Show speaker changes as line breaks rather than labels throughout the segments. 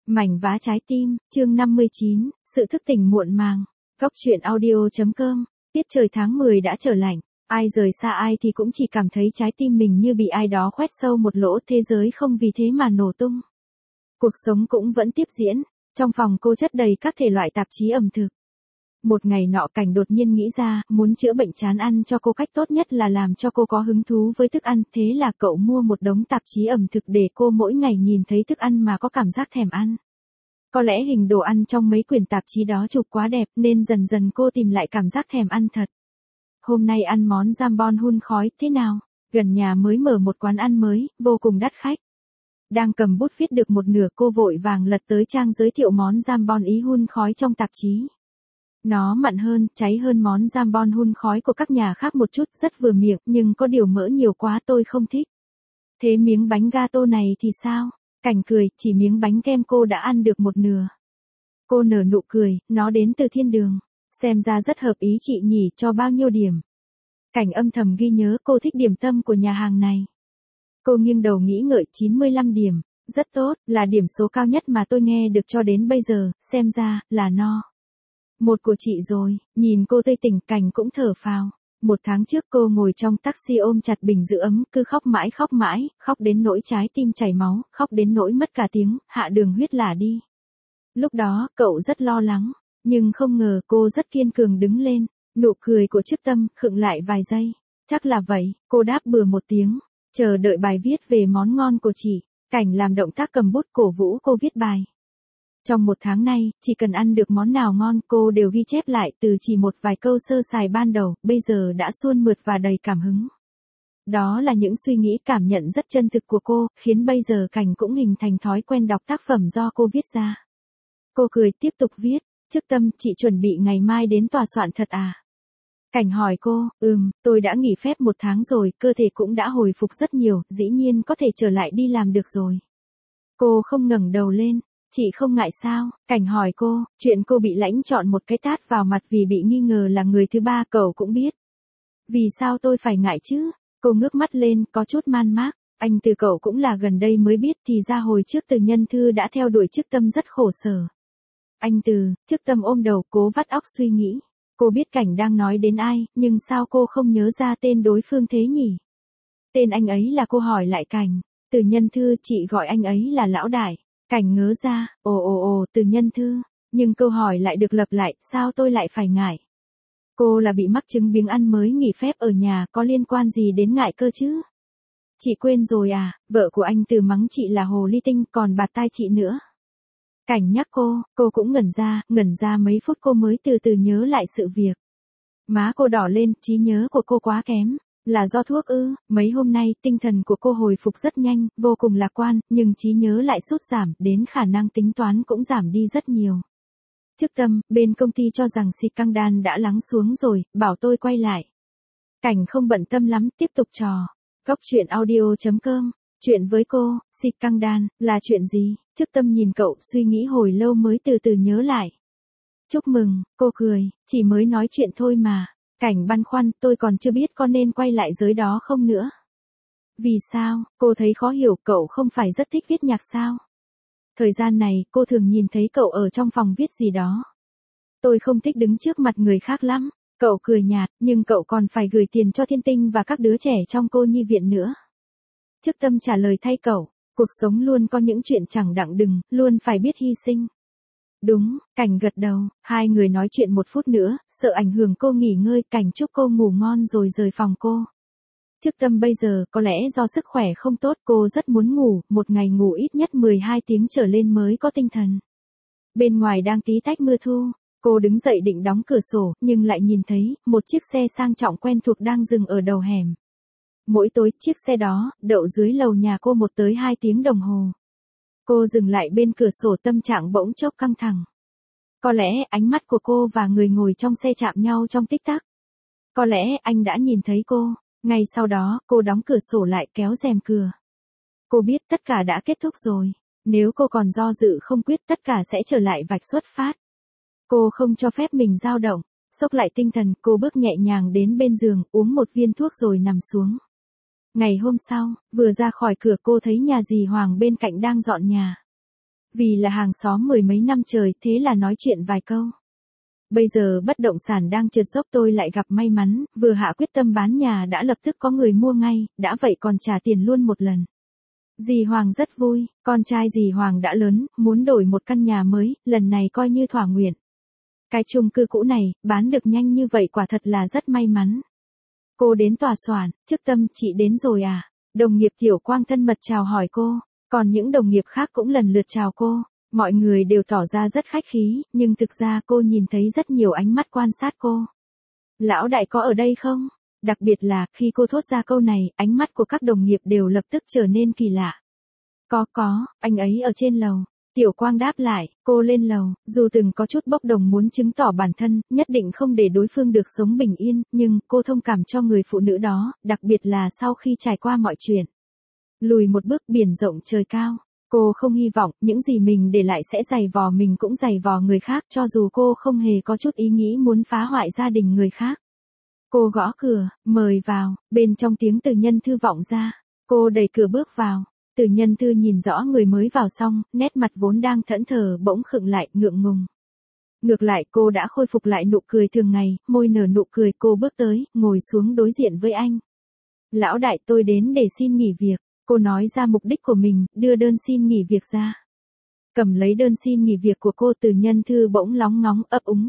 Mảnh vá trái tim, chương 59, sự thức tỉnh muộn màng. Góc truyện audio.com. Tiết trời tháng 10 đã trở lạnh, ai rời xa ai thì cũng chỉ cảm thấy trái tim mình như bị ai đó khoét sâu một lỗ, thế giới không vì thế mà nổ tung. Cuộc sống cũng vẫn tiếp diễn, trong phòng cô chất đầy các thể loại tạp chí ẩm thực. Một ngày nọ Cảnh đột nhiên nghĩ ra, muốn chữa bệnh chán ăn cho cô cách tốt nhất là làm cho cô có hứng thú với thức ăn, thế là cậu mua một đống tạp chí ẩm thực để cô mỗi ngày nhìn thấy thức ăn mà có cảm giác thèm ăn. Có lẽ hình đồ ăn trong mấy quyển tạp chí đó chụp quá đẹp nên dần dần cô tìm lại cảm giác thèm ăn thật. Hôm nay ăn món jambon hun khói thế nào? Gần nhà mới mở một quán ăn mới, vô cùng đắt khách. Đang cầm bút viết được một nửa cô vội vàng lật tới trang giới thiệu món jambon ý hun khói trong tạp chí. Nó mặn hơn, cháy hơn món jambon hun khói của các nhà khác một chút, rất vừa miệng, nhưng có điều mỡ nhiều quá tôi không thích. Thế miếng bánh gato này thì sao? Cảnh cười, chỉ miếng bánh kem cô đã ăn được một nửa. Cô nở nụ cười, nó đến từ thiên đường. Xem ra rất hợp ý chị nhỉ, cho bao nhiêu điểm? Cảnh âm thầm ghi nhớ cô thích điểm tâm của nhà hàng này. Cô nghiêng đầu nghĩ ngợi, 95 điểm. Rất tốt, là điểm số cao nhất mà tôi nghe được cho đến bây giờ, xem ra, là no. Một của chị rồi, nhìn cô tươi tỉnh, Cảnh cũng thở phào. Một tháng trước cô ngồi trong taxi ôm chặt bình giữ ấm, cứ khóc mãi, khóc đến nỗi trái tim chảy máu, khóc đến nỗi mất cả tiếng, hạ đường huyết lả đi. Lúc đó, cậu rất lo lắng, nhưng không ngờ cô rất kiên cường đứng lên, nụ cười của Trức Tâm khựng lại vài giây. Chắc là vậy, cô đáp bừa một tiếng, chờ đợi bài viết về món ngon của chị. Cảnh làm động tác cầm bút cổ vũ cô viết bài. Trong một tháng nay, chỉ cần ăn được món nào ngon cô đều ghi chép lại, từ chỉ một vài câu sơ sài ban đầu, bây giờ đã suôn mượt và đầy cảm hứng. Đó là những suy nghĩ cảm nhận rất chân thực của cô, khiến bây giờ Cảnh cũng hình thành thói quen đọc tác phẩm do cô viết ra. Cô cười tiếp tục viết, Trức Tâm, chị chuẩn bị ngày mai đến tòa soạn thật à? Cảnh hỏi cô, tôi đã nghỉ phép một tháng rồi, cơ thể cũng đã hồi phục rất nhiều, dĩ nhiên có thể trở lại đi làm được rồi. Cô không ngẩng đầu lên. Chị không ngại sao? Cảnh hỏi cô, chuyện cô bị lãnh chọn một cái tát vào mặt vì bị nghi ngờ là người thứ ba cậu cũng biết. Vì sao tôi phải ngại chứ? Cô ngước mắt lên, có chút man mác. Anh Từ cậu cũng là gần đây mới biết, thì ra hồi trước Từ Nhân Thư đã theo đuổi Trức Tâm rất khổ sở. Anh Từ, Trức Tâm ôm đầu cố vắt óc suy nghĩ. Cô biết Cảnh đang nói đến ai, nhưng sao cô không nhớ ra tên đối phương thế nhỉ? Tên anh ấy là cô hỏi lại Cảnh. Từ Nhân Thư, chị gọi anh ấy là Lão Đại. Cảnh ngớ ra, Từ Nhân Thư, nhưng câu hỏi lại được lặp lại, sao tôi lại phải ngại? Cô là bị mắc chứng biếng ăn mới nghỉ phép ở nhà, có liên quan gì đến ngại cơ chứ? Chị quên rồi à, vợ của anh Từ mắng chị là hồ ly tinh, còn bạt tai chị nữa. Cảnh nhắc cô cũng ngẩn ra mấy phút cô mới từ từ nhớ lại sự việc. Má cô đỏ lên, trí nhớ của cô quá kém. Là do thuốc ư? Mấy hôm nay, tinh thần của cô hồi phục rất nhanh, vô cùng lạc quan, nhưng trí nhớ lại sút giảm, đến khả năng tính toán cũng giảm đi rất nhiều. Trức Tâm, bên công ty cho rằng xịt căng đan đã lắng xuống rồi, bảo tôi quay lại. Cảnh không bận tâm lắm, tiếp tục trò. Góc truyện audio.com. Chuyện với cô, xịt căng đan, là chuyện gì? Trức Tâm nhìn cậu, suy nghĩ hồi lâu mới từ từ nhớ lại. Chúc mừng, cô cười, chỉ mới nói chuyện thôi mà. Cảnh băn khoăn, tôi còn chưa biết có nên quay lại giới đó không nữa. Vì sao? Cô thấy khó hiểu, cậu không phải rất thích viết nhạc sao? Thời gian này, cô thường nhìn thấy cậu ở trong phòng viết gì đó. Tôi không thích đứng trước mặt người khác lắm. Cậu cười nhạt, nhưng cậu còn phải gửi tiền cho Thiên Tinh và các đứa trẻ trong cô nhi viện nữa. Trức Tâm trả lời thay cậu, cuộc sống luôn có những chuyện chẳng đặng đừng, luôn phải biết hy sinh. Đúng, Cảnh gật đầu, hai người nói chuyện một phút nữa, sợ ảnh hưởng cô nghỉ ngơi, Cảnh chúc cô ngủ ngon rồi rời phòng cô. Trức Tâm bây giờ, có lẽ do sức khỏe không tốt, cô rất muốn ngủ, một ngày ngủ ít nhất 12 tiếng trở lên mới có tinh thần. Bên ngoài đang tí tách mưa thu, cô đứng dậy định đóng cửa sổ, nhưng lại nhìn thấy, một chiếc xe sang trọng quen thuộc đang dừng ở đầu hẻm. Mỗi tối, chiếc xe đó, đậu dưới lầu nhà cô 1 tới 2 tiếng đồng hồ. Cô dừng lại bên cửa sổ, tâm trạng bỗng chốc căng thẳng. Có lẽ ánh mắt của cô và người ngồi trong xe chạm nhau trong tích tắc. Có lẽ anh đã nhìn thấy cô. Ngay sau đó, cô đóng cửa sổ lại, kéo rèm cửa. Cô biết tất cả đã kết thúc rồi. Nếu cô còn do dự không quyết, tất cả sẽ trở lại vạch xuất phát. Cô không cho phép mình dao động. Xốc lại tinh thần, cô bước nhẹ nhàng đến bên giường, uống một viên thuốc rồi nằm xuống. Ngày hôm sau, vừa ra khỏi cửa cô thấy nhà dì Hoàng bên cạnh đang dọn nhà. Vì là hàng xóm mười mấy năm trời, thế là nói chuyện vài câu. Bây giờ bất động sản đang trượt dốc tôi lại gặp may mắn, vừa hạ quyết tâm bán nhà đã lập tức có người mua ngay, đã vậy còn trả tiền luôn một lần. Dì Hoàng rất vui, con trai dì Hoàng đã lớn, muốn đổi một căn nhà mới, lần này coi như thỏa nguyện. Cái chung cư cũ này, bán được nhanh như vậy quả thật là rất may mắn. Cô đến tòa soạn, Chức Tâm, chị đến rồi à? Đồng nghiệp Tiểu Quang thân mật chào hỏi cô, còn những đồng nghiệp khác cũng lần lượt chào cô. Mọi người đều tỏ ra rất khách khí, nhưng thực ra cô nhìn thấy rất nhiều ánh mắt quan sát cô. Lão đại có ở đây không? Đặc biệt là, khi cô thốt ra câu này, ánh mắt của các đồng nghiệp đều lập tức trở nên kỳ lạ. Có, anh ấy ở trên lầu. Tiểu Quang đáp lại, cô lên lầu, dù từng có chút bốc đồng muốn chứng tỏ bản thân, nhất định không để đối phương được sống bình yên, nhưng cô thông cảm cho người phụ nữ đó, đặc biệt là sau khi trải qua mọi chuyện. Lùi một bước, biển rộng trời cao. Cô không hy vọng những gì mình để lại sẽ giày vò mình cũng giày vò người khác, cho dù cô không hề có chút ý nghĩ muốn phá hoại gia đình người khác. Cô gõ cửa, mời vào, bên trong tiếng Từ Nhân Thư vọng ra. Cô đẩy cửa bước vào. Từ Nhân Thư nhìn rõ người mới vào xong, nét mặt vốn đang thẫn thờ bỗng khựng lại, ngượng ngùng. Ngược lại cô đã khôi phục lại nụ cười thường ngày, môi nở nụ cười, cô bước tới, ngồi xuống đối diện với anh. Lão đại, tôi đến để xin nghỉ việc. Cô nói ra mục đích của mình, đưa đơn xin nghỉ việc ra. Cầm lấy đơn xin nghỉ việc của cô, Từ Nhân Thư bỗng lóng ngóng ấp úng,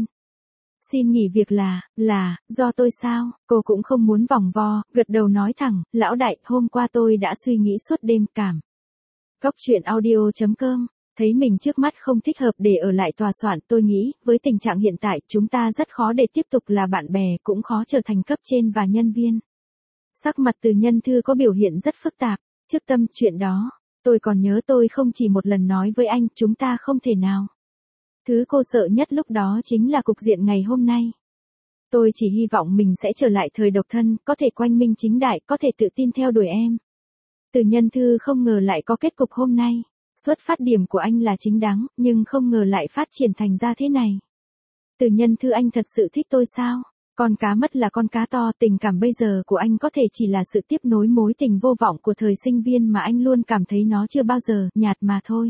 Xin nghỉ việc là, do tôi sao? Cô cũng không muốn vòng vo, gật đầu nói thẳng, lão đại, hôm qua tôi đã suy nghĩ suốt đêm cảm. Góc truyện audio.com, thấy mình trước mắt không thích hợp để ở lại tòa soạn, tôi nghĩ, với tình trạng hiện tại, chúng ta rất khó để tiếp tục là bạn bè, cũng khó trở thành cấp trên và nhân viên. Sắc mặt Từ Nhân Thư có biểu hiện rất phức tạp. Chức Tâm, chuyện đó, tôi còn nhớ tôi không chỉ một lần nói với anh, chúng ta không thể nào. Thứ cô sợ nhất lúc đó chính là cục diện ngày hôm nay. Tôi chỉ hy vọng mình sẽ trở lại thời độc thân, có thể quang minh chính đại, có thể tự tin theo đuổi em. Từ Nhân Thư không ngờ lại có kết cục hôm nay. Xuất phát điểm của anh là chính đáng, nhưng không ngờ lại phát triển thành ra thế này. Từ Nhân Thư, anh thật sự thích tôi sao? Con cá mất là con cá to, tình cảm bây giờ của anh có thể chỉ là sự tiếp nối mối tình vô vọng của thời sinh viên mà anh luôn cảm thấy nó chưa bao giờ nhạt mà thôi.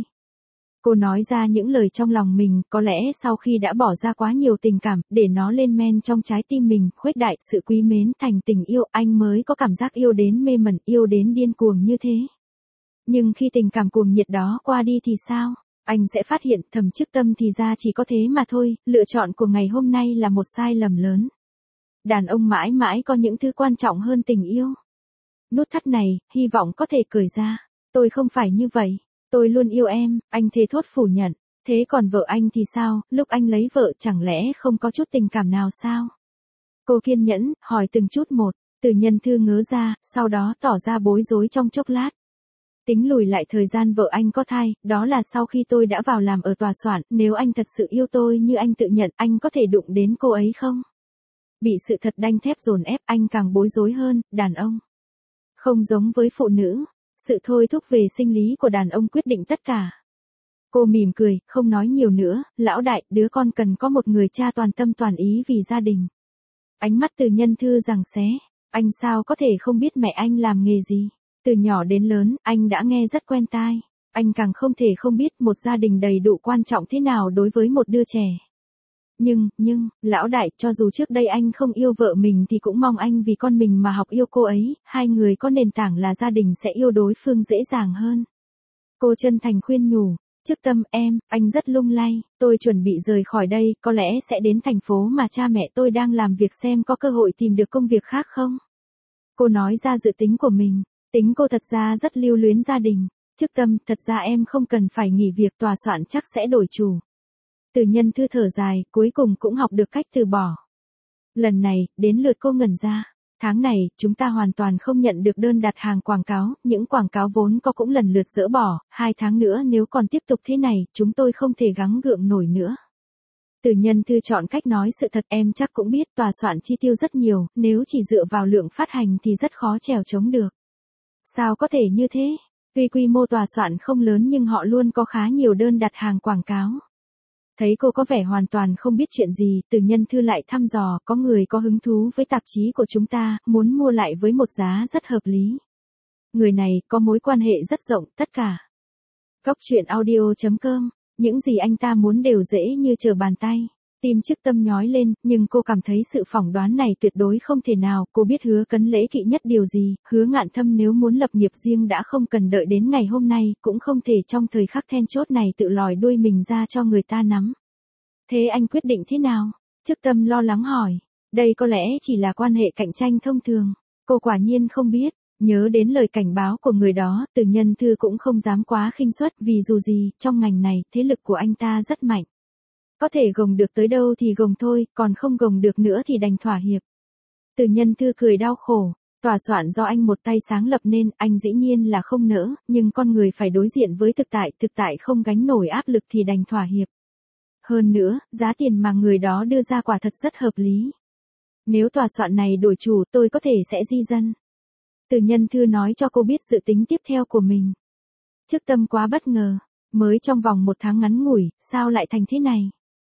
Cô nói ra những lời trong lòng mình, có lẽ sau khi đã bỏ ra quá nhiều tình cảm, để nó lên men trong trái tim mình, khuếch đại sự quý mến thành tình yêu, anh mới có cảm giác yêu đến mê mẩn, yêu đến điên cuồng như thế. Nhưng khi tình cảm cuồng nhiệt đó qua đi thì sao? Anh sẽ phát hiện thầm Chức Tâm thì ra chỉ có thế mà thôi, lựa chọn của ngày hôm nay là một sai lầm lớn. Đàn ông mãi mãi có những thứ quan trọng hơn tình yêu. Nút thắt này, hy vọng có thể cởi ra. Tôi không phải như vậy. Tôi luôn yêu em, anh thề thốt phủ nhận. Thế còn vợ anh thì sao, lúc anh lấy vợ chẳng lẽ không có chút tình cảm nào sao? Cô kiên nhẫn, hỏi từng chút một. Từ Nhân Thư ngớ ra, sau đó tỏ ra bối rối trong chốc lát. Tính lùi lại thời gian vợ anh có thai, đó là sau khi tôi đã vào làm ở tòa soạn, nếu anh thật sự yêu tôi như anh tự nhận, anh có thể đụng đến cô ấy không? Bị sự thật đanh thép dồn ép, anh càng bối rối hơn. Đàn ông không giống với phụ nữ, sự thôi thúc về sinh lý của đàn ông quyết định tất cả. Cô mỉm cười, không nói nhiều nữa, lão đại, đứa con cần có một người cha toàn tâm toàn ý vì gia đình. Ánh mắt Từ Nhân Thư giằng xé, anh sao có thể không biết mẹ anh làm nghề gì? Từ nhỏ đến lớn, anh đã nghe rất quen tai. Anh càng không thể không biết một gia đình đầy đủ quan trọng thế nào đối với một đứa trẻ. Nhưng, lão đại, cho dù trước đây anh không yêu vợ mình thì cũng mong anh vì con mình mà học yêu cô ấy, hai người có nền tảng là gia đình sẽ yêu đối phương dễ dàng hơn. Cô chân thành khuyên nhủ, Chức Tâm, anh rất lung lay, tôi chuẩn bị rời khỏi đây, có lẽ sẽ đến thành phố mà cha mẹ tôi đang làm việc xem có cơ hội tìm được công việc khác không. Cô nói ra dự tính của mình, tính cô thật ra rất lưu luyến gia đình. Chức Tâm, thật ra em không cần phải nghỉ việc, tòa soạn chắc sẽ đổi chủ. Từ Nhân Thư thở dài, cuối cùng cũng học được cách từ bỏ. Lần này, đến lượt cô ngẩn ra. Tháng này, chúng ta hoàn toàn không nhận được đơn đặt hàng quảng cáo, những quảng cáo vốn có cũng lần lượt dỡ bỏ, 2 tháng nữa nếu còn tiếp tục thế này, chúng tôi không thể gắng gượng nổi nữa. Từ Nhân Thư chọn cách nói sự thật, em chắc cũng biết tòa soạn chi tiêu rất nhiều, nếu chỉ dựa vào lượng phát hành thì rất khó trèo chống được. Sao có thể như thế? Tuy quy mô tòa soạn không lớn nhưng họ luôn có khá nhiều đơn đặt hàng quảng cáo. Thấy cô có vẻ hoàn toàn không biết chuyện gì, Từ Nhân Thư lại thăm dò, có người có hứng thú với tạp chí của chúng ta, muốn mua lại với một giá rất hợp lý. Người này có mối quan hệ rất rộng, tất cả Góc truyện audio.com, những gì anh ta muốn đều dễ như trở bàn tay. Tim Trước Tâm nhói lên, nhưng cô cảm thấy sự phỏng đoán này tuyệt đối không thể nào. Cô biết Hứa Cấn Lễ kỵ nhất điều gì. Hứa Ngạn Thâm nếu muốn lập nghiệp riêng đã không cần đợi đến ngày hôm nay, cũng không thể trong thời khắc then chốt này tự lòi đuôi mình ra cho người ta nắm. Thế anh quyết định thế nào? Trước Tâm lo lắng hỏi. Đây có lẽ chỉ là quan hệ cạnh tranh thông thường. Cô quả nhiên không biết. Nhớ đến lời cảnh báo của người đó, Từ Nhân Thư cũng không dám quá khinh suất, vì dù gì, trong ngành này, thế lực của anh ta rất mạnh. Có thể gồng được tới đâu thì gồng thôi, còn không gồng được nữa thì đành thỏa hiệp. Từ Nhân Thư cười đau khổ, tòa soạn do anh một tay sáng lập nên, anh dĩ nhiên là không nỡ, nhưng con người phải đối diện với thực tại không gánh nổi áp lực thì đành thỏa hiệp. Hơn nữa, giá tiền mà người đó đưa ra quả thật rất hợp lý. Nếu tòa soạn này đổi chủ tôi có thể sẽ di dân. Từ Nhân Thư nói cho cô biết dự tính tiếp theo của mình. Trước Tâm quá bất ngờ, mới trong vòng 1 tháng ngắn ngủi, sao lại thành thế này?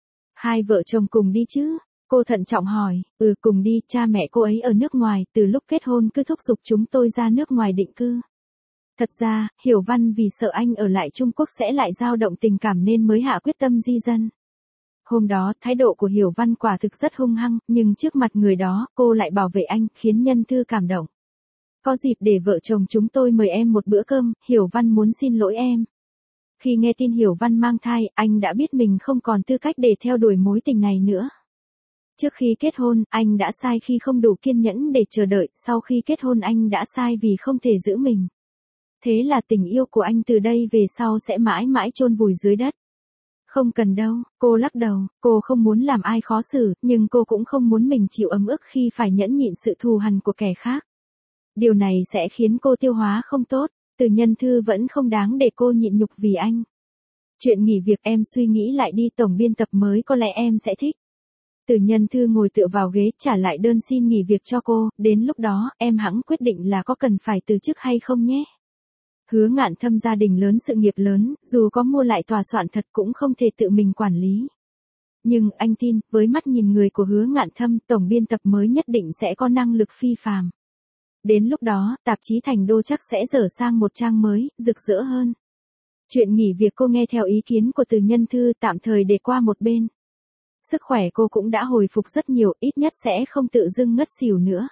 Hai vợ chồng cùng đi chứ? Cô thận trọng hỏi, cùng đi, cha mẹ cô ấy ở nước ngoài, từ lúc kết hôn cứ thúc giục chúng tôi ra nước ngoài định cư. Thật ra, Hiểu Văn vì sợ anh ở lại Trung Quốc sẽ lại dao động tình cảm nên mới hạ quyết tâm di dân. Hôm đó, thái độ của Hiểu Văn quả thực rất hung hăng, nhưng trước mặt người đó, cô lại bảo vệ anh, khiến Nhân Thư cảm động. Có dịp để vợ chồng chúng tôi mời em một bữa cơm, Hiểu Văn muốn xin lỗi em. Khi nghe tin Hiểu Văn mang thai, anh đã biết mình không còn tư cách để theo đuổi mối tình này nữa. Trước khi kết hôn, anh đã sai khi không đủ kiên nhẫn để chờ đợi, sau khi kết hôn anh đã sai vì không thể giữ mình. Thế là tình yêu của anh từ đây về sau sẽ mãi mãi chôn vùi dưới đất. Không cần đâu, cô lắc đầu, cô không muốn làm ai khó xử, nhưng cô cũng không muốn mình chịu ấm ức khi phải nhẫn nhịn sự thù hằn của kẻ khác. Điều này sẽ khiến cô tiêu hóa không tốt, Từ Nhân Thư vẫn không đáng để cô nhịn nhục vì anh. Chuyện nghỉ việc em suy nghĩ lại đi, tổng biên tập mới có lẽ em sẽ thích. Từ Nhân Thư ngồi tựa vào ghế trả lại đơn xin nghỉ việc cho cô, đến lúc đó em hẵng quyết định là có cần phải từ chức hay không nhé. Hứa Ngạn Thâm gia đình lớn sự nghiệp lớn, dù có mua lại tòa soạn thật cũng không thể tự mình quản lý. Nhưng anh tin, với mắt nhìn người của Hứa Ngạn Thâm, tổng biên tập mới nhất định sẽ có năng lực phi phàm. Đến lúc đó, tạp chí Thành Đô chắc sẽ dở sang một trang mới, rực rỡ hơn. Chuyện nghỉ việc cô nghe theo ý kiến của Từ Nhân Thư, tạm thời để qua một bên. Sức khỏe cô cũng đã hồi phục rất nhiều, ít nhất sẽ không tự dưng ngất xỉu nữa.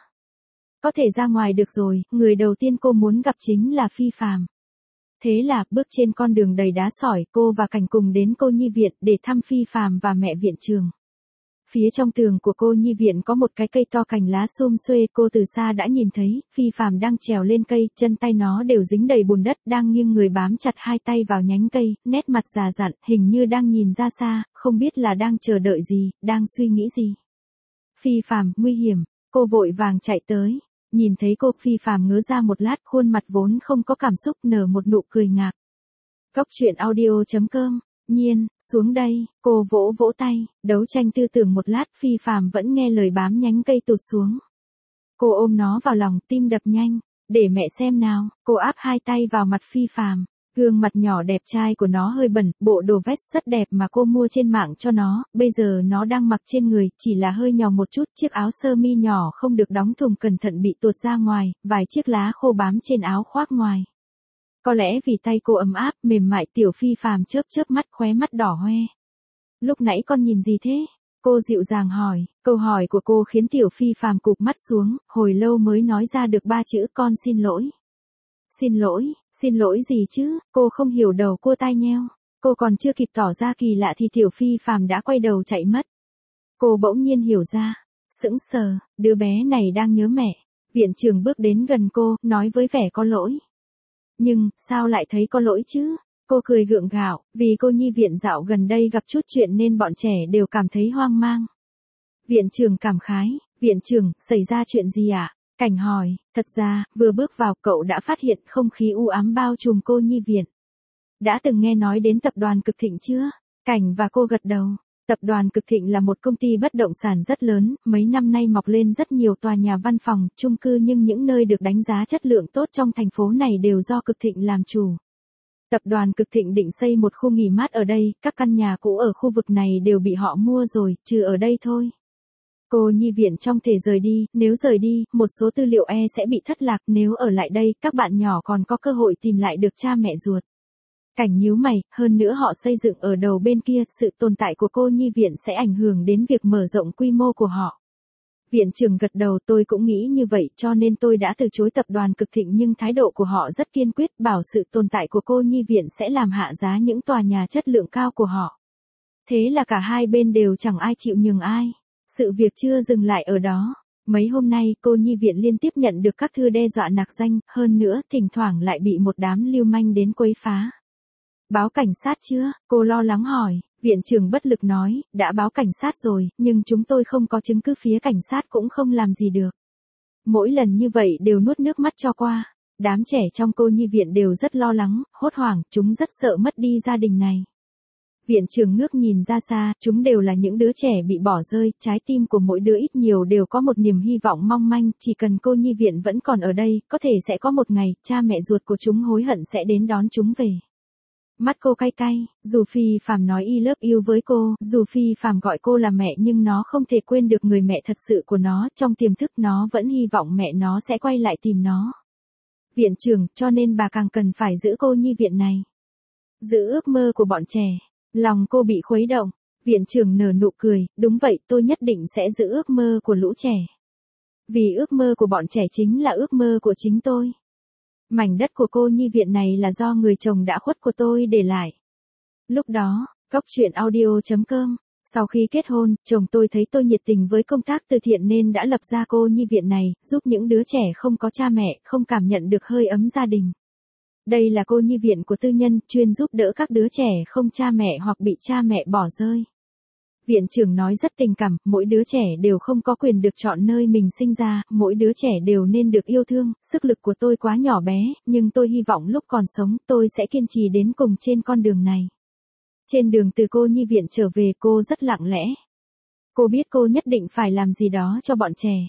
Có thể ra ngoài được rồi, người đầu tiên cô muốn gặp chính là Phi Phàm. Thế là, bước trên con đường đầy đá sỏi, cô và Cảnh cùng đến cô nhi viện để thăm Phi Phàm và mẹ viện trường. Phía trong tường của cô nhi viện có một cái cây to cành lá sum xuê, cô từ xa đã nhìn thấy, Phi Phàm đang trèo lên cây, chân tay nó đều dính đầy bùn đất, đang nghiêng người bám chặt hai tay vào nhánh cây, nét mặt già dặn, hình như đang nhìn ra xa, không biết là đang chờ đợi gì, đang suy nghĩ gì. Phi Phàm, nguy hiểm, cô vội vàng chạy tới, nhìn thấy cô, Phi Phàm ngớ ra một lát, khuôn mặt vốn không có cảm xúc nở một nụ cười ngạc. Góc truyện audio.com. Nhiên, xuống đây, cô vỗ vỗ tay, đấu tranh tư tưởng một lát, Phi Phàm vẫn nghe lời bám nhánh cây tụt xuống. Cô ôm nó vào lòng, tim đập nhanh, để mẹ xem nào, cô áp hai tay vào mặt Phi Phàm, gương mặt nhỏ đẹp trai của nó hơi bẩn, bộ đồ vest rất đẹp mà cô mua trên mạng cho nó, bây giờ nó đang mặc trên người, chỉ là hơi nhỏ một chút, chiếc áo sơ mi nhỏ không được đóng thùng cẩn thận bị tuột ra ngoài, vài chiếc lá khô bám trên áo khoác ngoài. Có lẽ vì tay cô ấm áp, mềm mại, Tiểu Phi Phàm chớp chớp mắt, khóe mắt đỏ hoe. Lúc nãy con nhìn gì thế? Cô dịu dàng hỏi, câu hỏi của cô khiến Tiểu Phi Phàm cụp mắt xuống, hồi lâu mới nói ra được 3 chữ, con xin lỗi. Xin lỗi gì chứ? Cô không hiểu, đầu cô tai nheo. Cô còn chưa kịp tỏ ra kỳ lạ thì Tiểu Phi Phàm đã quay đầu chạy mất. Cô bỗng nhiên hiểu ra, sững sờ, đứa bé này đang nhớ mẹ. Viện trưởng bước đến gần cô, nói với vẻ có lỗi. Nhưng, sao lại thấy có lỗi chứ? Cô cười gượng gạo, vì cô nhi viện dạo gần đây gặp chút chuyện nên bọn trẻ đều cảm thấy hoang mang. Viện trưởng cảm khái, viện trưởng, xảy ra chuyện gì ạ? Cảnh hỏi, thật ra, vừa bước vào cậu đã phát hiện không khí u ám bao trùm cô nhi viện. Đã từng nghe nói đến tập đoàn Cực Thịnh chưa? Cảnh và cô gật đầu. Tập đoàn Cực Thịnh là một công ty bất động sản rất lớn, mấy năm nay mọc lên rất nhiều tòa nhà văn phòng, chung cư, nhưng những nơi được đánh giá chất lượng tốt trong thành phố này đều do Cực Thịnh làm chủ. Tập đoàn Cực Thịnh định xây một khu nghỉ mát ở đây, các căn nhà cũ ở khu vực này đều bị họ mua rồi, trừ ở đây thôi. Cô nhi viện trong thể rời đi, nếu rời đi, một số tư liệu sẽ bị thất lạc, nếu ở lại đây, các bạn nhỏ còn có cơ hội tìm lại được cha mẹ ruột. Cảnh nhíu mày, hơn nữa họ xây dựng ở đầu bên kia, sự tồn tại của cô nhi viện sẽ ảnh hưởng đến việc mở rộng quy mô của họ. Viện trưởng gật đầu, tôi cũng nghĩ như vậy cho nên tôi đã từ chối tập đoàn Cực Thịnh, nhưng thái độ của họ rất kiên quyết, bảo sự tồn tại của cô nhi viện sẽ làm hạ giá những tòa nhà chất lượng cao của họ. Thế là cả hai bên đều chẳng ai chịu nhường ai. Sự việc chưa dừng lại ở đó. Mấy hôm nay cô nhi viện liên tiếp nhận được các thư đe dọa nạc danh, hơn nữa thỉnh thoảng lại bị một đám lưu manh đến quấy phá. Báo cảnh sát chưa? Cô lo lắng hỏi. Viện trưởng bất lực nói, đã báo cảnh sát rồi, nhưng chúng tôi không có chứng cứ, phía cảnh sát cũng không làm gì được. Mỗi lần như vậy đều nuốt nước mắt cho qua. Đám trẻ trong cô nhi viện đều rất lo lắng, hốt hoảng, chúng rất sợ mất đi gia đình này. Viện trưởng ngước nhìn ra xa, chúng đều là những đứa trẻ bị bỏ rơi, trái tim của mỗi đứa ít nhiều đều có một niềm hy vọng mong manh, chỉ cần cô nhi viện vẫn còn ở đây, có thể sẽ có một ngày, cha mẹ ruột của chúng hối hận sẽ đến đón chúng về. Mắt cô cay cay, dù Phi Phạm nói I love you với cô, dù Phi Phạm gọi cô là mẹ, nhưng nó không thể quên được người mẹ thật sự của nó, trong tiềm thức nó vẫn hy vọng mẹ nó sẽ quay lại tìm nó. Viện trưởng, cho nên bà càng cần phải giữ cô nhi viện này. Giữ ước mơ của bọn trẻ. Lòng cô bị khuấy động. Viện trưởng nở nụ cười, đúng vậy, tôi nhất định sẽ giữ ước mơ của lũ trẻ. Vì ước mơ của bọn trẻ chính là ước mơ của chính tôi. Mảnh đất của cô nhi viện này là do người chồng đã khuất của tôi để lại. Lúc đó, Cốc.audio.com, sau khi kết hôn, chồng tôi thấy tôi nhiệt tình với công tác từ thiện nên đã lập ra cô nhi viện này, giúp những đứa trẻ không có cha mẹ, không cảm nhận được hơi ấm gia đình. Đây là cô nhi viện của tư nhân, chuyên giúp đỡ các đứa trẻ không cha mẹ hoặc bị cha mẹ bỏ rơi. Viện trưởng nói rất tình cảm, mỗi đứa trẻ đều không có quyền được chọn nơi mình sinh ra, mỗi đứa trẻ đều nên được yêu thương, sức lực của tôi quá nhỏ bé, nhưng tôi hy vọng lúc còn sống tôi sẽ kiên trì đến cùng trên con đường này. Trên đường từ cô nhi viện trở về cô rất lặng lẽ. Cô biết cô nhất định phải làm gì đó cho bọn trẻ.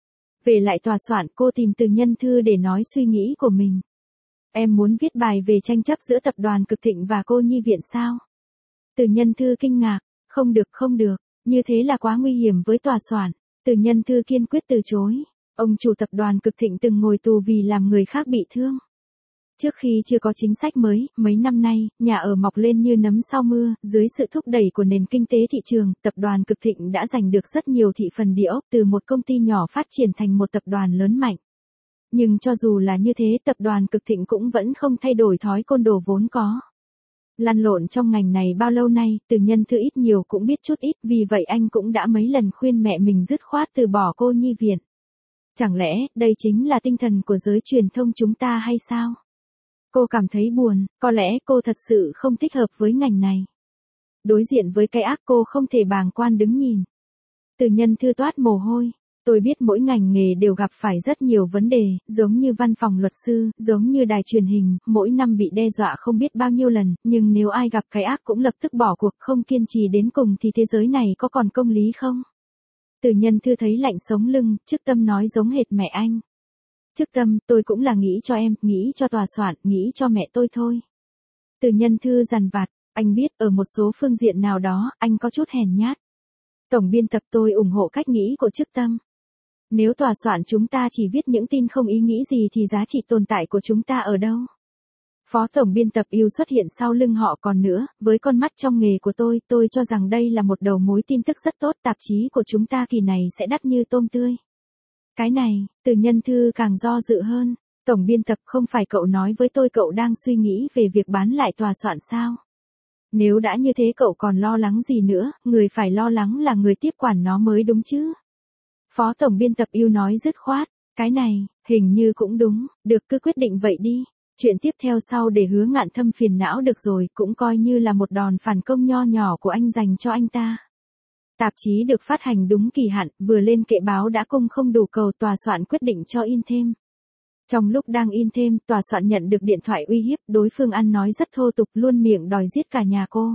Về lại tòa soạn cô tìm Từ Nhân Thư để nói suy nghĩ của mình. Em muốn viết bài về tranh chấp giữa tập đoàn Cực Thịnh và cô nhi viện sao? Từ Nhân Thư kinh ngạc, không được, như thế là quá nguy hiểm với tòa soạn. Từ Nhân Thư kiên quyết từ chối. Ông chủ tập đoàn Cực Thịnh từng ngồi tù vì làm người khác bị thương. Trước khi chưa có chính sách mới, mấy năm nay, nhà ở mọc lên như nấm sau mưa, dưới sự thúc đẩy của nền kinh tế thị trường, tập đoàn Cực Thịnh đã giành được rất nhiều thị phần địa ốc, từ một công ty nhỏ phát triển thành một tập đoàn lớn mạnh. Nhưng cho dù là như thế, tập đoàn Cực Thịnh cũng vẫn không thay đổi thói côn đồ vốn có. Lăn lộn trong ngành này bao lâu nay, Từ Nhân Thư ít nhiều cũng biết chút ít, vì vậy anh cũng đã mấy lần khuyên mẹ mình dứt khoát từ bỏ cô nhi viện. Chẳng lẽ, đây chính là tinh thần của giới truyền thông chúng ta hay sao? Cô cảm thấy buồn, có lẽ cô thật sự không thích hợp với ngành này. Đối diện với cái ác cô không thể bàng quan đứng nhìn. Từ Nhân Thư toát mồ hôi. Tôi biết mỗi ngành nghề đều gặp phải rất nhiều vấn đề, giống như văn phòng luật sư, giống như đài truyền hình, mỗi năm bị đe dọa không biết bao nhiêu lần, nhưng nếu ai gặp cái ác cũng lập tức bỏ cuộc, không kiên trì đến cùng thì thế giới này có còn công lý không? Từ Nhân Thư thấy lạnh sống lưng, Trức Tâm nói giống hệt mẹ anh. Trức Tâm, tôi cũng là nghĩ cho em, nghĩ cho tòa soạn, nghĩ cho mẹ tôi thôi. Từ Nhân Thư dằn vặt, anh biết ở một số phương diện nào đó, anh có chút hèn nhát. Tổng biên tập tôi ủng hộ cách nghĩ của Trức Tâm. Nếu tòa soạn chúng ta chỉ viết những tin không ý nghĩ gì thì giá trị tồn tại của chúng ta ở đâu? Phó tổng biên tập yêu xuất hiện sau lưng họ, còn nữa, với con mắt trong nghề của tôi cho rằng đây là một đầu mối tin tức rất tốt, tạp chí của chúng ta kỳ này sẽ đắt như tôm tươi. Cái này, Từ Nhân Thư càng do dự hơn. Tổng biên tập, không phải cậu nói với tôi cậu đang suy nghĩ về việc bán lại tòa soạn sao? Nếu đã như thế cậu còn lo lắng gì nữa, người phải lo lắng là người tiếp quản nó mới đúng chứ. Phó tổng biên tập yêu nói dứt khoát, cái này, hình như cũng đúng, được cứ quyết định vậy đi. Chuyện tiếp theo sau để Hứa Ngạn Thâm phiền não được rồi, cũng coi như là một đòn phản công nho nhỏ của anh dành cho anh ta. Tạp chí được phát hành đúng kỳ hạn, vừa lên kệ báo đã cung không đủ cầu, tòa soạn quyết định cho in thêm. Trong lúc đang in thêm, tòa soạn nhận được điện thoại uy hiếp, đối phương ăn nói rất thô tục, luôn miệng đòi giết cả nhà cô.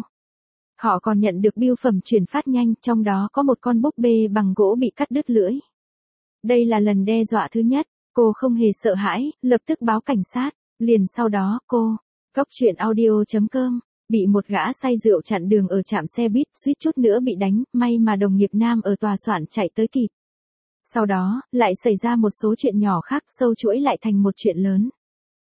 Họ còn nhận được bưu phẩm chuyển phát nhanh, trong đó có một con búp bê bằng gỗ bị cắt đứt lưỡi. Đây là lần đe dọa thứ nhất, cô không hề sợ hãi, lập tức báo cảnh sát. Liền sau đó, cô, Cốc.audio.com, bị một gã say rượu chặn đường ở trạm xe buýt, suýt chút nữa bị đánh, may mà đồng nghiệp nam ở tòa soạn chạy tới kịp. Sau đó, lại xảy ra một số chuyện nhỏ khác, sâu chuỗi lại thành một chuyện lớn.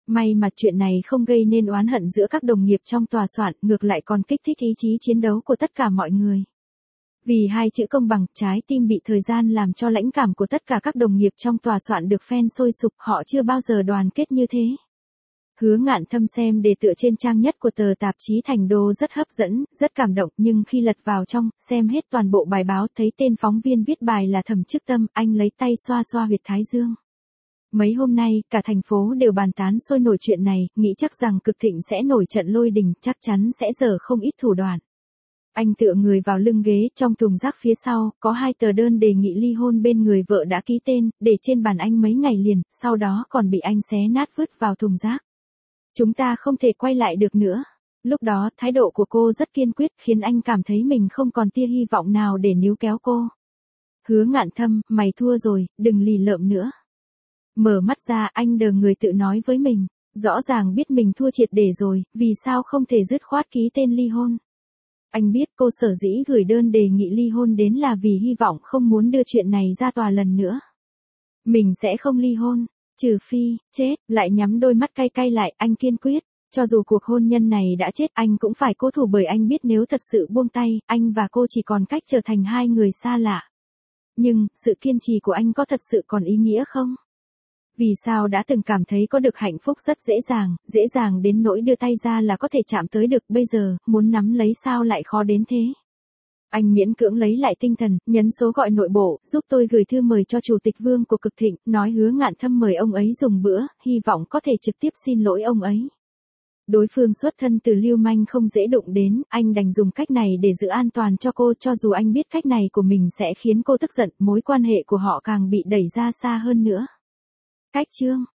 May mà chuyện này không gây nên oán hận giữa các đồng nghiệp trong tòa soạn, ngược lại còn kích thích ý chí chiến đấu của tất cả mọi người. Vì hai chữ công bằng, trái tim bị thời gian làm cho lãnh cảm của tất cả các đồng nghiệp trong tòa soạn được fan sôi sục, họ chưa bao giờ đoàn kết như thế. Hứa Ngạn Thâm xem đề tựa trên trang nhất của tờ tạp chí Thành Đô rất hấp dẫn, rất cảm động, nhưng khi lật vào trong, xem hết toàn bộ bài báo thấy tên phóng viên viết bài là Thẩm Chức Tâm, anh lấy tay xoa xoa huyệt thái dương. Mấy hôm nay, cả thành phố đều bàn tán sôi nổi chuyện này, nghĩ chắc rằng Cực Thịnh sẽ nổi trận lôi đình, chắc chắn sẽ dở không ít thủ đoạn. Anh tựa người vào lưng ghế, trong thùng rác phía sau, có 2 tờ đơn đề nghị ly hôn bên người vợ đã ký tên, để trên bàn anh mấy ngày liền, sau đó còn bị anh xé nát vứt vào thùng rác. Chúng ta không thể quay lại được nữa. Lúc đó, thái độ của cô rất kiên quyết, khiến anh cảm thấy mình không còn tia hy vọng nào để níu kéo cô. Hứa Ngạn Thâm, mày thua rồi, đừng lì lợm nữa. Mở mắt ra, anh đờ người tự nói với mình, rõ ràng biết mình thua triệt để rồi, vì sao không thể dứt khoát ký tên ly hôn. Anh biết cô sở dĩ gửi đơn đề nghị ly hôn đến là vì hy vọng không muốn đưa chuyện này ra tòa lần nữa. Mình sẽ không ly hôn, trừ phi, chết, lại nhắm đôi mắt cay cay lại, anh kiên quyết. Cho dù cuộc hôn nhân này đã chết, anh cũng phải cố thủ bởi anh biết nếu thật sự buông tay, anh và cô chỉ còn cách trở thành hai người xa lạ. Nhưng, sự kiên trì của anh có thật sự còn ý nghĩa không? Vì sao đã từng cảm thấy có được hạnh phúc rất dễ dàng đến nỗi đưa tay ra là có thể chạm tới được, bây giờ, muốn nắm lấy sao lại khó đến thế? Anh miễn cưỡng lấy lại tinh thần, nhấn số gọi nội bộ, giúp tôi gửi thư mời cho Chủ tịch Vương của Cực Thịnh, nói Hứa Ngạn Thâm mời ông ấy dùng bữa, hy vọng có thể trực tiếp xin lỗi ông ấy. Đối phương xuất thân từ lưu manh không dễ đụng đến, anh đành dùng cách này để giữ an toàn cho cô, cho dù anh biết cách này của mình sẽ khiến cô tức giận, mối quan hệ của họ càng bị đẩy ra xa hơn nữa. Cách chương